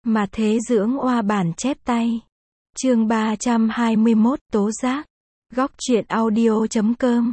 Mà thế dưỡng oa bản chép tay. Chương 321 tố giác. Góc truyện audio.com.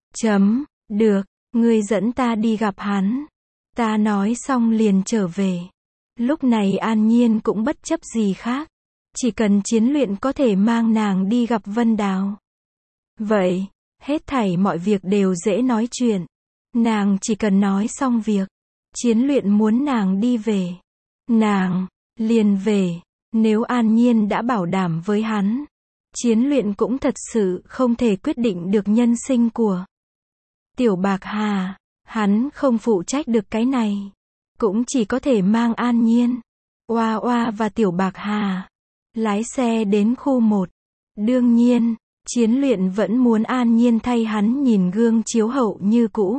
Được, ngươi dẫn ta đi gặp hắn. Ta nói xong liền trở về. Lúc này An Nhiên cũng bất chấp gì khác. Chỉ cần Chiến Luyện có thể mang nàng đi gặp Vân Đào. Vậy, hết thảy mọi việc đều dễ nói chuyện. Nàng chỉ cần nói xong việc. Chiến Luyện muốn nàng đi về. Nàng liền về. Nếu An Nhiên đã bảo đảm với hắn, Chiến Luyện cũng thật sự không thể quyết định được nhân sinh của Tiểu Bạc Hà. Hắn không phụ trách được cái này. Cũng chỉ có thể mang An Nhiên, Oa Oa và Tiểu Bạc Hà lái xe đến khu 1. Đương nhiên, Chiến Luyện vẫn muốn An Nhiên thay hắn nhìn gương chiếu hậu như cũ.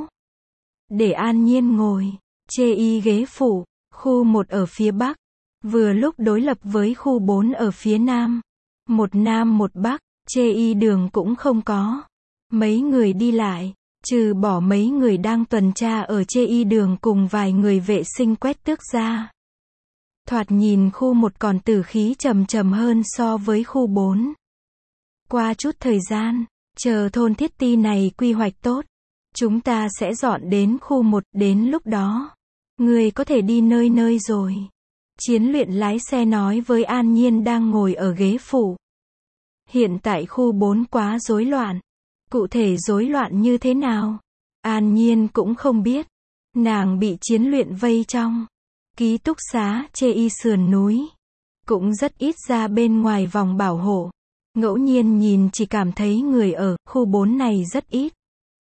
Để An Nhiên ngồi chê y ghế phụ. Khu 1 ở phía Bắc, vừa lúc đối lập với khu 4 ở phía Nam. Một Nam một Bắc, chê y đường cũng không có mấy người đi lại, trừ bỏ mấy người đang tuần tra ở chê y đường cùng vài người vệ sinh quét tước ra. Thoạt nhìn khu 1 còn tử khí trầm trầm hơn so với khu 4. Qua chút thời gian, chờ thôn Thiết Ti này quy hoạch tốt, chúng ta sẽ dọn đến khu 1, đến lúc đó người có thể đi nơi nơi rồi. Chiến Luyện lái xe nói với An Nhiên đang ngồi ở ghế phụ. Hiện tại khu 4 quá rối loạn. Cụ thể rối loạn như thế nào? An Nhiên cũng không biết. Nàng bị Chiến Luyện vây trong ký túc xá chê y sườn núi. Cũng rất ít ra bên ngoài vòng bảo hộ. Ngẫu nhiên nhìn chỉ cảm thấy người ở khu 4 này rất ít.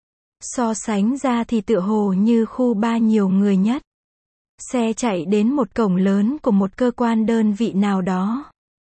So sánh ra thì tựa hồ như khu 3 nhiều người nhất. Xe chạy đến một cổng lớn của một cơ quan đơn vị nào đó.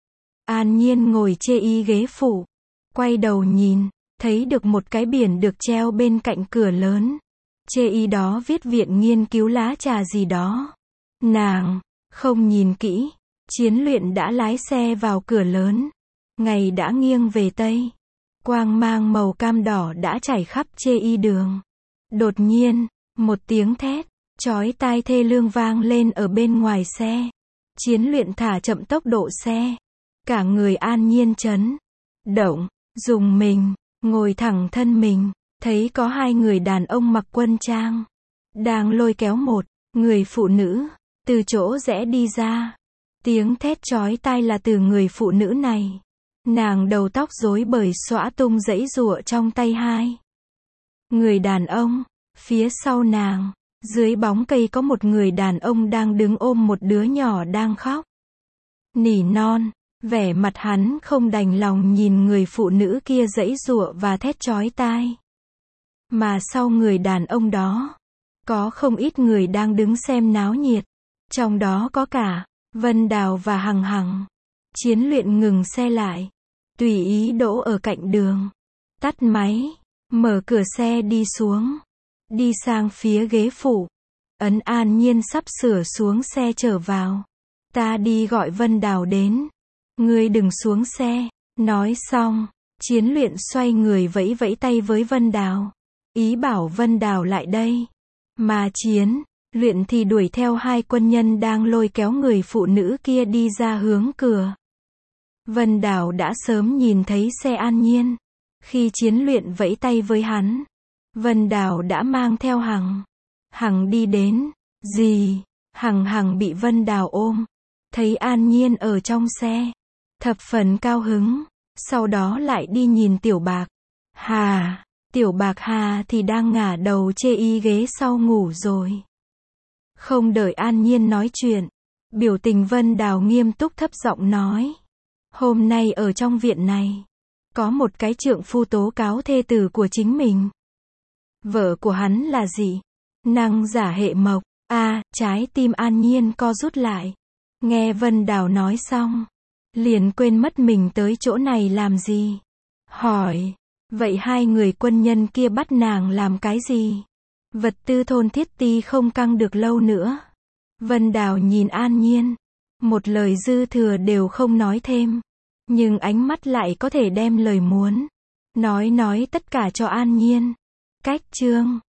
An Nhiên ngồi chê y ghế phụ. Quay đầu nhìn, thấy được một cái biển được treo bên cạnh cửa lớn. Chê y đó viết Viện Nghiên cứu lá trà gì đó. Nàng không nhìn kỹ. Chiến Luyện đã lái xe vào cửa lớn. Ngày đã nghiêng về Tây. Quang mang màu cam đỏ đã chảy khắp chê y đường. Đột nhiên, một tiếng thét chói tai thê lương vang lên ở bên ngoài xe. Chiến Luyện thả chậm tốc độ xe. Cả người An Nhiên chấn động, dùng mình, ngồi thẳng thân mình, thấy có hai người đàn ông mặc quân trang đang lôi kéo một người phụ nữ từ chỗ rẽ đi ra. Tiếng thét chói tai là từ người phụ nữ này. Nàng đầu tóc rối bời xõa tung giãy giụa trong tay hai người đàn ông. Phía sau nàng, dưới bóng cây có một người đàn ông đang đứng ôm một đứa nhỏ đang khóc. Nỉ non, vẻ mặt hắn không đành lòng nhìn người phụ nữ kia giãy giụa và thét chói tai. Mà sau người đàn ông đó, có không ít người đang đứng xem náo nhiệt. Trong đó có cả Vân Đào và Hằng Hằng. Chiến Luyện ngừng xe lại, tùy ý đỗ ở cạnh đường, tắt máy, mở cửa xe đi xuống. Đi sang phía ghế phụ. Ấn An Nhiên sắp sửa xuống xe trở vào. Ta đi gọi Vân Đào đến. Ngươi đừng xuống xe. Nói xong, Chiến Luyện xoay người vẫy vẫy tay với Vân Đào. Ý bảo Vân Đào lại đây. Mà Chiến Luyện thì đuổi theo hai quân nhân đang lôi kéo người phụ nữ kia đi ra hướng cửa. Vân Đào đã sớm nhìn thấy xe An Nhiên. Khi Chiến Luyện vẫy tay với hắn, Vân Đào đã mang theo Hằng Hằng đi đến. Gì? Hằng Hằng bị Vân Đào ôm. Thấy An Nhiên ở trong xe, thập phần cao hứng. Sau đó lại đi nhìn Tiểu Bạc Hà. Tiểu Bạc Hà thì đang ngả đầu chê y ghế sau ngủ rồi. Không đợi An Nhiên nói chuyện, biểu tình Vân Đào nghiêm túc thấp giọng nói. Hôm nay ở trong viện này, có một cái trượng phu tố cáo thê tử của chính mình. Vợ của hắn là gì? Năng giả hệ mộc. Trái tim An Nhiên co rút lại. Nghe Vân Đào nói xong, liền quên mất mình tới chỗ này làm gì. Hỏi, vậy hai người quân nhân kia bắt nàng làm cái gì? Vật tư thôn Thiết Ti không căng được lâu nữa. Vân Đào nhìn An Nhiên, một lời dư thừa đều không nói thêm. Nhưng ánh mắt lại có thể đem lời muốn nói tất cả cho An Nhiên. Cách chương